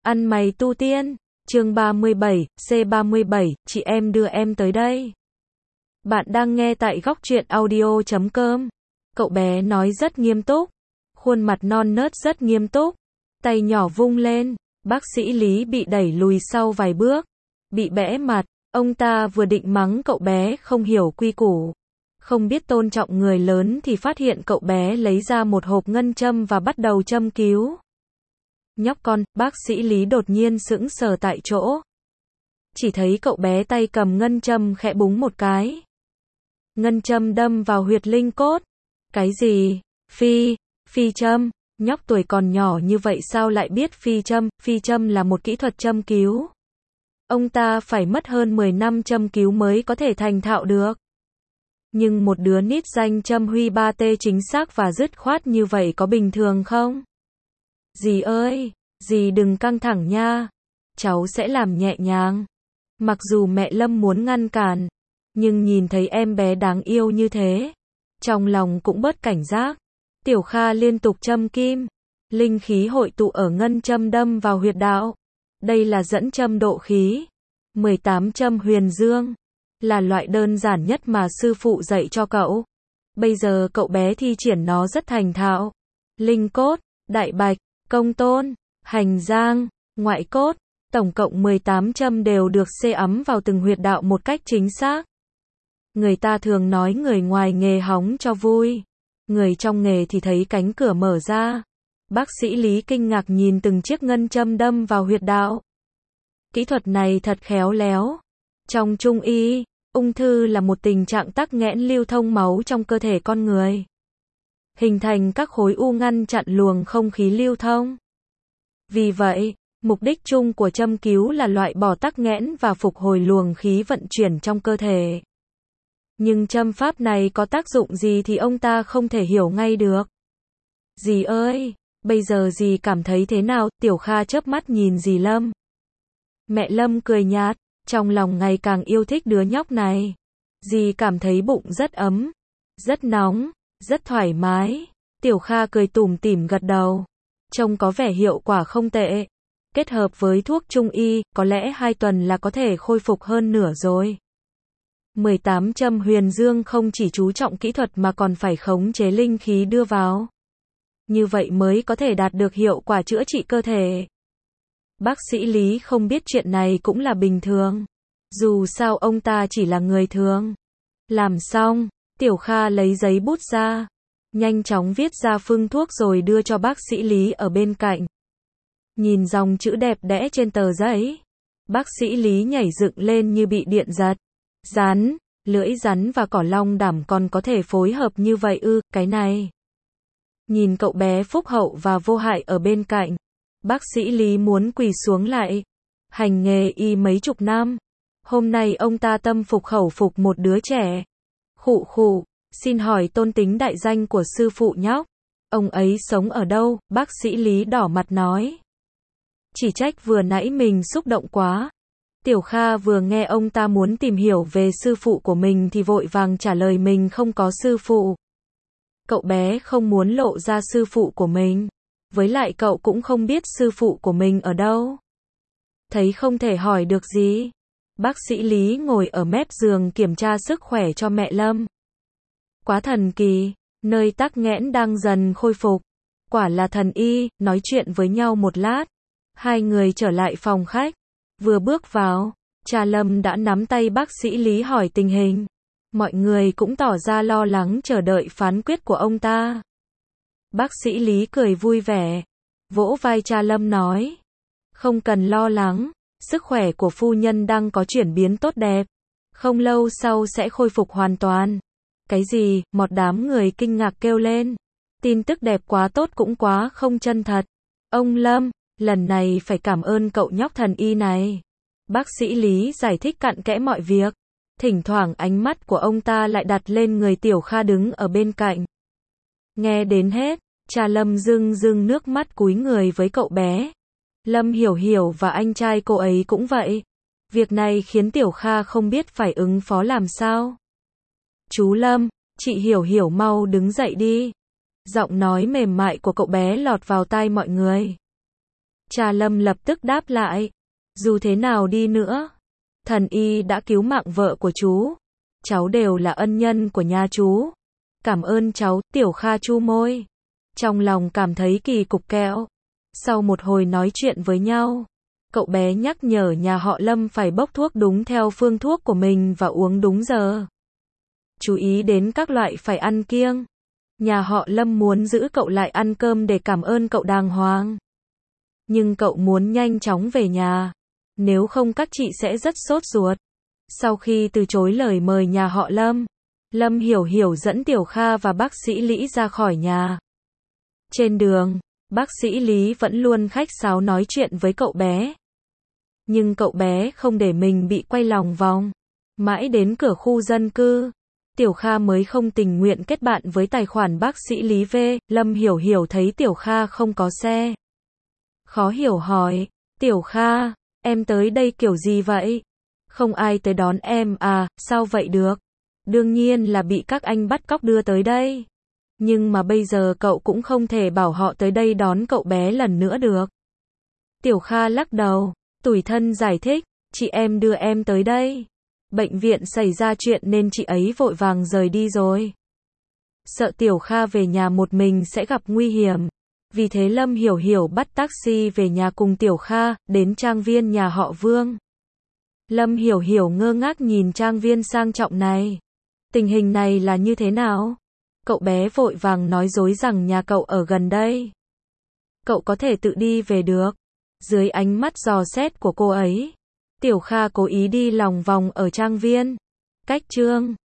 Ăn mày tu tiên, chương 37, C37, chị em đưa em tới đây. Bạn đang nghe tại góc truyện audio.com. Cậu bé nói rất nghiêm túc, khuôn mặt non nớt rất nghiêm túc, tay nhỏ vung lên, bác sĩ Lý bị đẩy lùi sau vài bước, bị bẽ mặt, ông ta vừa định mắng cậu bé không hiểu quy củ, không biết tôn trọng người lớn thì phát hiện cậu bé lấy ra một hộp ngân châm và bắt đầu châm cứu. Nhóc con, bác sĩ Lý đột nhiên sững sờ tại chỗ. Chỉ thấy cậu bé tay cầm ngân châm khẽ búng một cái. Ngân châm đâm vào huyệt linh cốt. Cái gì? Phi châm. Nhóc tuổi còn nhỏ như vậy sao lại biết phi châm? Phi châm là một kỹ thuật châm cứu. Ông ta phải mất hơn 10 năm châm cứu mới có thể thành thạo được. Nhưng một đứa nít danh châm Huy 3T chính xác và dứt khoát như vậy có bình thường không? Dì ơi, dì đừng căng thẳng nha. Cháu sẽ làm nhẹ nhàng. Mặc dù mẹ Lâm muốn ngăn cản, nhưng nhìn thấy em bé đáng yêu như thế, trong lòng cũng bớt cảnh giác. Tiểu Kha liên tục châm kim. Linh khí hội tụ ở ngân châm đâm vào huyệt đạo. Đây là dẫn châm độ khí. 18 châm huyền dương. Là loại đơn giản nhất mà sư phụ dạy cho cậu. Bây giờ cậu bé thi triển nó rất thành thạo. Linh cốt, đại bạch, công tôn, hành giang, ngoại cốt, tổng cộng 18 châm đều được xê ấm vào từng huyệt đạo một cách chính xác. Người ta thường nói người ngoài nghề hóng cho vui, người trong nghề thì thấy cánh cửa mở ra. Bác sĩ Lý kinh ngạc nhìn từng chiếc ngân châm đâm vào huyệt đạo. Kỹ thuật này thật khéo léo. Trong Trung y, ung thư là một tình trạng tắc nghẽn lưu thông máu trong cơ thể con người, hình thành các khối u ngăn chặn luồng không khí lưu thông. Vì vậy, mục đích chung của châm cứu là loại bỏ tắc nghẽn và phục hồi luồng khí vận chuyển trong cơ thể. Nhưng châm pháp này có tác dụng gì thì ông ta không thể hiểu ngay được. Dì ơi, bây giờ dì cảm thấy thế nào? Tiểu Kha chớp mắt nhìn dì Lâm. Mẹ Lâm cười nhạt, trong lòng ngày càng yêu thích đứa nhóc này. Dì cảm thấy bụng rất ấm, rất nóng, rất thoải mái. Tiểu Kha cười tủm tỉm gật đầu. Trông có vẻ hiệu quả không tệ. Kết hợp với thuốc Trung y, có lẽ 2 tuần là có thể khôi phục hơn nửa rồi. 18 châm huyền dương không chỉ chú trọng kỹ thuật mà còn phải khống chế linh khí đưa vào. Như vậy mới có thể đạt được hiệu quả chữa trị cơ thể. Bác sĩ Lý không biết chuyện này cũng là bình thường. Dù sao ông ta chỉ là người thường. Làm xong, Tiểu Kha lấy giấy bút ra, nhanh chóng viết ra phương thuốc rồi đưa cho bác sĩ Lý ở bên cạnh. Nhìn dòng chữ đẹp đẽ trên tờ giấy, bác sĩ Lý nhảy dựng lên như bị điện giật. Rắn, lưỡi rắn và cỏ long đảm còn có thể phối hợp như vậy ư? Cái này. Nhìn cậu bé phúc hậu và vô hại ở bên cạnh, bác sĩ Lý muốn quỳ xuống lại. Hành nghề y mấy chục năm, hôm nay ông ta tâm phục khẩu phục một đứa trẻ. Khụ khụ, xin hỏi tôn tính đại danh của sư phụ nhóc. Ông ấy sống ở đâu? Bác sĩ Lý đỏ mặt nói. Chỉ trách vừa nãy mình xúc động quá. Tiểu Kha vừa nghe ông ta muốn tìm hiểu về sư phụ của mình thì vội vàng trả lời mình không có sư phụ. Cậu bé không muốn lộ ra sư phụ của mình. Với lại cậu cũng không biết sư phụ của mình ở đâu. Thấy không thể hỏi được gì, bác sĩ Lý ngồi ở mép giường kiểm tra sức khỏe cho mẹ Lâm. Quá thần kỳ, nơi tắc nghẽn đang dần khôi phục. Quả là thần y. Nói chuyện với nhau một lát, hai người trở lại phòng khách. Vừa bước vào, cha Lâm đã nắm tay bác sĩ Lý hỏi tình hình. Mọi người cũng tỏ ra lo lắng chờ đợi phán quyết của ông ta. Bác sĩ Lý cười vui vẻ, vỗ vai cha Lâm nói. Không cần lo lắng, sức khỏe của phu nhân đang có chuyển biến tốt đẹp. Không lâu sau sẽ khôi phục hoàn toàn. Cái gì? Một đám người kinh ngạc kêu lên. Tin tức đẹp quá tốt cũng quá không chân thật. Ông Lâm, lần này phải cảm ơn cậu nhóc thần y này. Bác sĩ Lý giải thích cặn kẽ mọi việc. Thỉnh thoảng ánh mắt của ông ta lại đặt lên người Tiểu Kha đứng ở bên cạnh. Nghe đến hết, cha Lâm rưng rưng nước mắt cúi người với cậu bé. Lâm Hiểu Hiểu và anh trai cô ấy cũng vậy. Việc này khiến Tiểu Kha không biết phải ứng phó làm sao. Chú Lâm, chị Hiểu Hiểu mau đứng dậy đi. Giọng nói mềm mại của cậu bé lọt vào tai mọi người. Cha Lâm lập tức đáp lại. Dù thế nào đi nữa, thần y đã cứu mạng vợ của chú. Cháu đều là ân nhân của nhà chú. Cảm ơn cháu, Tiểu Kha chu môi. Trong lòng cảm thấy kỳ cục kẹo. Sau một hồi nói chuyện với nhau, cậu bé nhắc nhở nhà họ Lâm phải bốc thuốc đúng theo phương thuốc của mình và uống đúng giờ. Chú ý đến các loại phải ăn kiêng. Nhà họ Lâm muốn giữ cậu lại ăn cơm để cảm ơn cậu đàng hoàng. Nhưng cậu muốn nhanh chóng về nhà. Nếu không các chị sẽ rất sốt ruột. Sau khi từ chối lời mời nhà họ Lâm, Lâm Hiểu Hiểu dẫn Tiểu Kha và bác sĩ Lý ra khỏi nhà. Trên đường, bác sĩ Lý vẫn luôn khách sáo nói chuyện với cậu bé. Nhưng cậu bé không để mình bị quay lòng vòng. Mãi đến cửa khu dân cư, Tiểu Kha mới không tình nguyện kết bạn với tài khoản bác sĩ Lý V. Lâm Hiểu Hiểu thấy Tiểu Kha không có xe. Khó hiểu hỏi, Tiểu Kha, em tới đây kiểu gì vậy? Không ai tới đón em à, sao vậy được? Đương nhiên là bị các anh bắt cóc đưa tới đây. Nhưng mà bây giờ cậu cũng không thể bảo họ tới đây đón cậu bé lần nữa được. Tiểu Kha lắc đầu, tủi thân giải thích, chị em đưa em tới đây. Bệnh viện xảy ra chuyện nên chị ấy vội vàng rời đi rồi. Sợ Tiểu Kha về nhà một mình sẽ gặp nguy hiểm. Vì thế Lâm Hiểu Hiểu bắt taxi về nhà cùng Tiểu Kha, đến trang viên nhà họ Vương. Lâm Hiểu Hiểu ngơ ngác nhìn trang viên sang trọng này. Tình hình này là như thế nào? Cậu bé vội vàng nói dối rằng nhà cậu ở gần đây. Cậu có thể tự đi về được. Dưới ánh mắt dò xét của cô ấy, Tiểu Kha cố ý đi lòng vòng ở trang viên. Cách chương